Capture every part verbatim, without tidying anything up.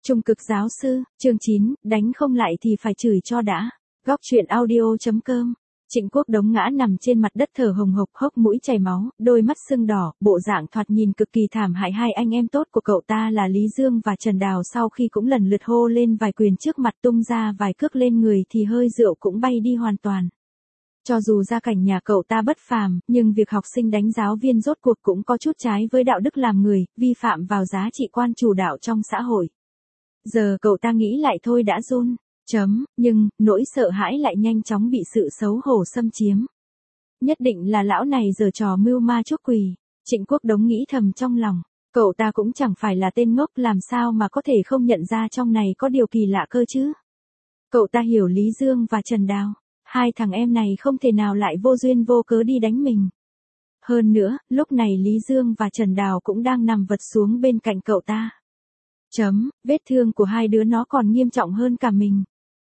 Trung cực giáo sư, chương chín, đánh không lại thì phải chửi cho đã. Góc truyện audio.com. Trịnh Quốc Đống ngã nằm trên mặt đất thở hồng hộc, hốc mũi chảy máu, đôi mắt sưng đỏ, bộ dạng thoạt nhìn cực kỳ thảm hại. Hai anh em tốt của cậu ta là Lý Dương và Trần Đào sau khi cũng lần lượt hô lên vài quyền trước mặt, tung ra vài cước lên người thì hơi rượu cũng bay đi hoàn toàn. Cho dù gia cảnh nhà cậu ta bất phàm, nhưng việc học sinh đánh giáo viên rốt cuộc cũng có chút trái với đạo đức làm người, vi phạm vào giá trị quan chủ đạo trong xã hội. Giờ cậu ta nghĩ lại thôi đã run. Chấm, nhưng, nỗi sợ hãi lại nhanh chóng bị sự xấu hổ xâm chiếm. Nhất định là lão này giở trò mưu ma chuốc quỷ. Trịnh Quốc Đống nghĩ thầm trong lòng. Cậu ta cũng chẳng phải là tên ngốc, làm sao mà có thể không nhận ra trong này có điều kỳ lạ cơ chứ. Cậu ta hiểu Lý Dương và Trần Đào. Hai thằng em này không thể nào lại vô duyên vô cớ đi đánh mình. Hơn nữa, lúc này Lý Dương và Trần Đào cũng đang nằm vật xuống bên cạnh cậu ta. Chấm, vết thương của hai đứa nó còn nghiêm trọng hơn cả mình.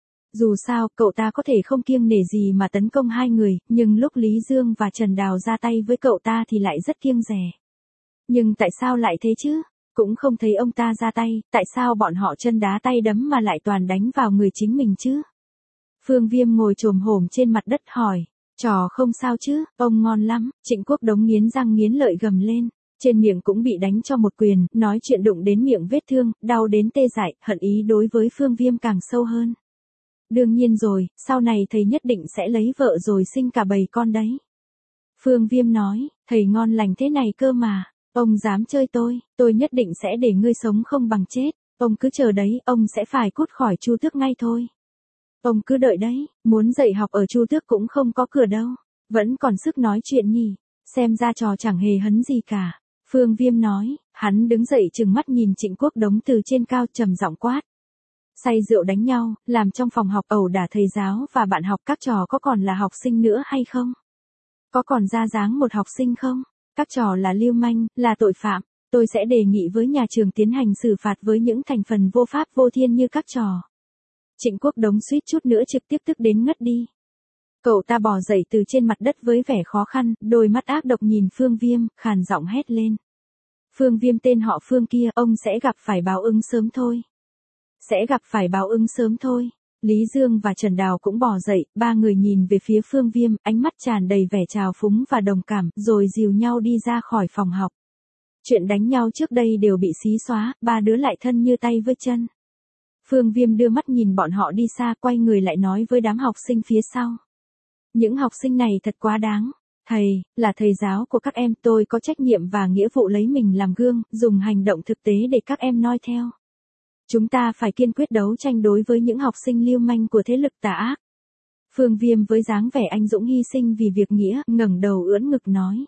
Dù sao, cậu ta có thể không kiêng nể gì mà tấn công hai người, nhưng lúc Lý Dương và Trần Đào ra tay với cậu ta thì lại rất kiêng dè. Nhưng tại sao lại thế chứ? Cũng không thấy ông ta ra tay, tại sao bọn họ chân đá tay đấm mà lại toàn đánh vào người chính mình chứ? Phương Viêm ngồi chồm hổm trên mặt đất hỏi. Trò không sao chứ, ông ngon lắm. Trịnh Quốc Đống nghiến răng nghiến lợi gầm lên. Trên miệng cũng bị đánh cho một quyền, nói chuyện đụng đến miệng vết thương, đau đến tê dại, hận ý đối với Phương Viêm càng sâu hơn. Đương nhiên rồi, sau này thầy nhất định sẽ lấy vợ rồi sinh cả bầy con đấy. Phương Viêm nói, thầy ngon lành thế này cơ mà, ông dám chơi tôi, tôi nhất định sẽ để ngươi sống không bằng chết, ông cứ chờ đấy, ông sẽ phải cút khỏi Chu Tước ngay thôi. Ông cứ đợi đấy, muốn dạy học ở Chu Tước cũng không có cửa đâu, vẫn còn sức nói chuyện nhỉ, xem ra trò chẳng hề hấn gì cả. Phương Viêm nói, hắn đứng dậy trừng mắt nhìn Trịnh Quốc Đống từ trên cao trầm giọng quát. Say rượu đánh nhau, làm trong phòng học ẩu đả thầy giáo và bạn học, các trò có còn là học sinh nữa hay không? Có còn ra dáng một học sinh không? Các trò là lưu manh, là tội phạm, tôi sẽ đề nghị với nhà trường tiến hành xử phạt với những thành phần vô pháp vô thiên như các trò. Trịnh Quốc Đống suýt chút nữa trực tiếp tức đến ngất đi. Cậu ta bò dậy từ trên mặt đất với vẻ khó khăn, đôi mắt ác độc nhìn Phương Viêm, khàn giọng hét lên. Phương Viêm tên họ Phương kia, ông sẽ gặp phải báo ứng sớm thôi. Sẽ gặp phải báo ứng sớm thôi. Lý Dương và Trần Đào cũng bò dậy, ba người nhìn về phía Phương Viêm, ánh mắt tràn đầy vẻ trào phúng và đồng cảm, rồi dìu nhau đi ra khỏi phòng học. Chuyện đánh nhau trước đây đều bị xí xóa, ba đứa lại thân như tay với chân. Phương Viêm đưa mắt nhìn bọn họ đi xa, quay người lại nói với đám học sinh phía sau. Những học sinh này thật quá đáng. Thầy, là thầy giáo của các em, tôi có trách nhiệm và nghĩa vụ lấy mình làm gương, dùng hành động thực tế để các em noi theo. Chúng ta phải kiên quyết đấu tranh đối với những học sinh lưu manh của thế lực tà ác. Phương Viêm với dáng vẻ anh dũng hy sinh vì việc nghĩa, ngẩng đầu ưỡn ngực nói.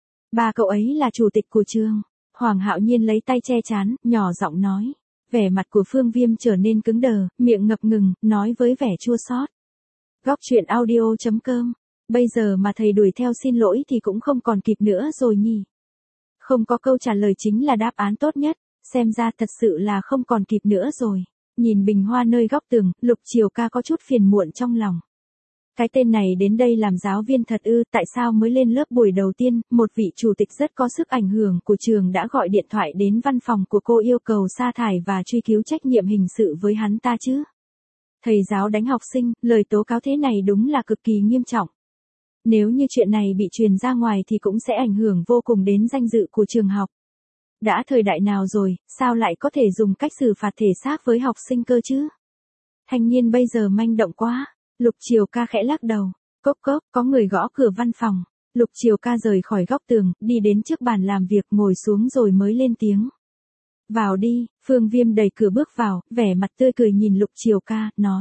Ba cậu ấy là chủ tịch của trường. Hoàng Hạo Nhiên lấy tay che trán, nhỏ giọng nói. Vẻ mặt của Phương Viêm trở nên cứng đờ, miệng ngập ngừng, nói với vẻ chua xót. Góc truyện audio.com. Bây giờ mà thầy đuổi theo xin lỗi thì cũng không còn kịp nữa rồi nhỉ. Không có câu trả lời chính là đáp án tốt nhất. Xem ra thật sự là không còn kịp nữa rồi. Nhìn bình hoa nơi góc tường, Lục Triều Ca có chút phiền muộn trong lòng. Cái tên này đến đây làm giáo viên thật ư, tại sao mới lên lớp buổi đầu tiên, một vị chủ tịch rất có sức ảnh hưởng của trường đã gọi điện thoại đến văn phòng của cô yêu cầu sa thải và truy cứu trách nhiệm hình sự với hắn ta chứ? Thầy giáo đánh học sinh, lời tố cáo thế này đúng là cực kỳ nghiêm trọng. Nếu như chuyện này bị truyền ra ngoài thì cũng sẽ ảnh hưởng vô cùng đến danh dự của trường học. Đã thời đại nào rồi, sao lại có thể dùng cách xử phạt thể xác với học sinh cơ chứ? Thanh niên bây giờ manh động quá. Lục Triều Ca khẽ lắc đầu. Cốc cốc, có người gõ cửa văn phòng. Lục Triều Ca rời khỏi góc tường, đi đến trước bàn làm việc, ngồi xuống rồi mới lên tiếng. Vào đi. Phương Viêm đẩy cửa bước vào, vẻ mặt tươi cười nhìn Lục Triều Ca, nói.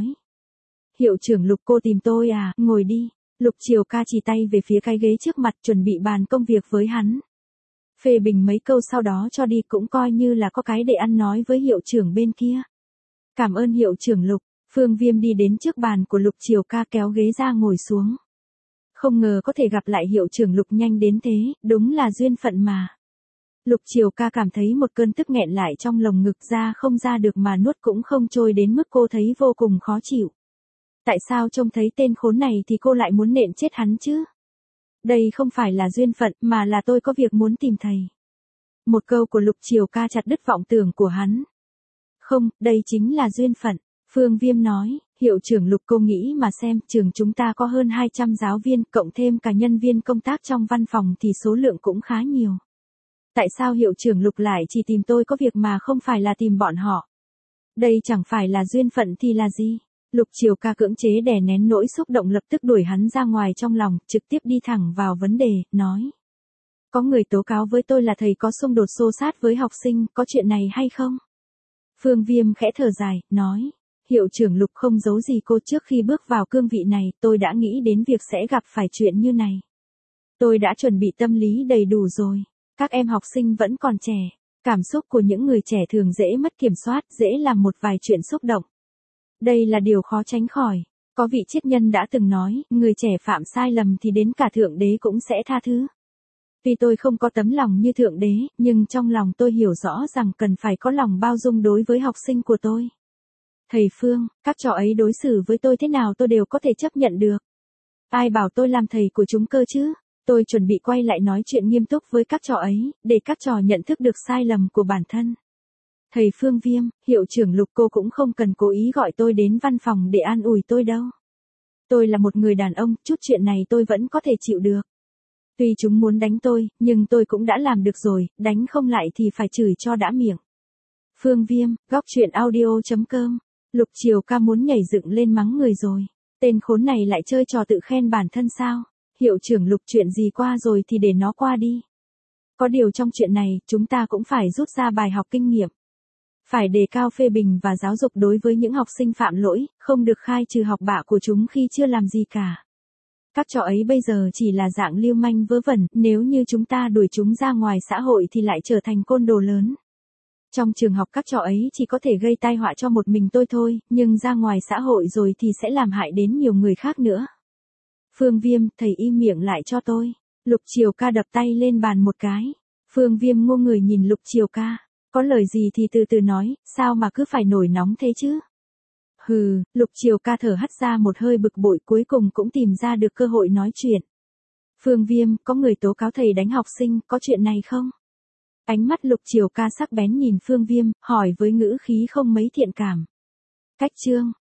Hiệu trưởng Lục, cô tìm tôi à, ngồi đi. Lục Triều Ca chỉ tay về phía cái ghế trước mặt, chuẩn bị bàn công việc với hắn. Phê bình mấy câu sau đó cho đi, cũng coi như là có cái để ăn nói với hiệu trưởng bên kia. Cảm ơn hiệu trưởng Lục. Phương Viêm đi đến trước bàn của Lục Triều Ca, kéo ghế ra ngồi xuống. Không ngờ có thể gặp lại hiệu trưởng Lục nhanh đến thế, đúng là duyên phận mà. Lục Triều Ca cảm thấy một cơn tức nghẹn lại trong lồng ngực, ra không ra được mà nuốt cũng không trôi, đến mức cô thấy vô cùng khó chịu. Tại sao trông thấy tên khốn này thì cô lại muốn nện chết hắn chứ? Đây không phải là duyên phận, mà là tôi có việc muốn tìm thầy. Một câu của Lục Triều Ca chặt đứt vọng tưởng của hắn. Không, đây chính là duyên phận. Phương Viêm nói, hiệu trưởng Lục cô nghĩ mà xem, trường chúng ta có hơn hai trăm giáo viên, cộng thêm cả nhân viên công tác trong văn phòng thì số lượng cũng khá nhiều. Tại sao hiệu trưởng Lục lại chỉ tìm tôi có việc mà không phải là tìm bọn họ? Đây chẳng phải là duyên phận thì là gì? Lục Triều Ca cưỡng chế đè nén nỗi xúc động lập tức đuổi hắn ra ngoài trong lòng, trực tiếp đi thẳng vào vấn đề, nói. Có người tố cáo với tôi là thầy có xung đột xô sát với học sinh, có chuyện này hay không? Phương Viêm khẽ thở dài, nói. Hiệu trưởng Lục không giấu gì cô, trước khi bước vào cương vị này, tôi đã nghĩ đến việc sẽ gặp phải chuyện như này. Tôi đã chuẩn bị tâm lý đầy đủ rồi. Các em học sinh vẫn còn trẻ. Cảm xúc của những người trẻ thường dễ mất kiểm soát, dễ làm một vài chuyện xúc động. Đây là điều khó tránh khỏi. Có vị triết nhân đã từng nói, người trẻ phạm sai lầm thì đến cả Thượng Đế cũng sẽ tha thứ. Tuy tôi không có tấm lòng như Thượng Đế, nhưng trong lòng tôi hiểu rõ rằng cần phải có lòng bao dung đối với học sinh của tôi. Thầy Phương, các trò ấy đối xử với tôi thế nào tôi đều có thể chấp nhận được. Ai bảo tôi làm thầy của chúng cơ chứ? Tôi chuẩn bị quay lại nói chuyện nghiêm túc với các trò ấy, để các trò nhận thức được sai lầm của bản thân. Thầy Phương Viêm, hiệu trưởng Lục cô cũng không cần cố ý gọi tôi đến văn phòng để an ủi tôi đâu. Tôi là một người đàn ông, chút chuyện này tôi vẫn có thể chịu được. Tuy chúng muốn đánh tôi, nhưng tôi cũng đã làm được rồi, đánh không lại thì phải chửi cho đã miệng. Phương Viêm, góc truyện audio chấm com. Lục Triều Ca muốn nhảy dựng lên mắng người rồi. Tên khốn này lại chơi trò tự khen bản thân sao? Hiệu trưởng Lục, chuyện gì qua rồi thì để nó qua đi. Có điều trong chuyện này, chúng ta cũng phải rút ra bài học kinh nghiệm. Phải đề cao phê bình và giáo dục đối với những học sinh phạm lỗi, không được khai trừ học bạ của chúng khi chưa làm gì cả. Các trò ấy bây giờ chỉ là dạng lưu manh vớ vẩn, nếu như chúng ta đuổi chúng ra ngoài xã hội thì lại trở thành côn đồ lớn. Trong trường học các trò ấy chỉ có thể gây tai họa cho một mình tôi thôi, nhưng ra ngoài xã hội rồi thì sẽ làm hại đến nhiều người khác nữa. Phương Viêm, thầy im miệng lại cho tôi. Lục Triều Ca đập tay lên bàn một cái. Phương Viêm ngô người nhìn Lục Triều Ca. Có lời gì thì từ từ nói, sao mà cứ phải nổi nóng thế chứ? Hừ, Lục Triều Ca thở hắt ra một hơi bực bội, cuối cùng cũng tìm ra được cơ hội nói chuyện. Phương Viêm, có người tố cáo thầy đánh học sinh, có chuyện này không? Ánh mắt Lục Triều Ca sắc bén nhìn Phương Viêm, hỏi với ngữ khí không mấy thiện cảm. Cách chương.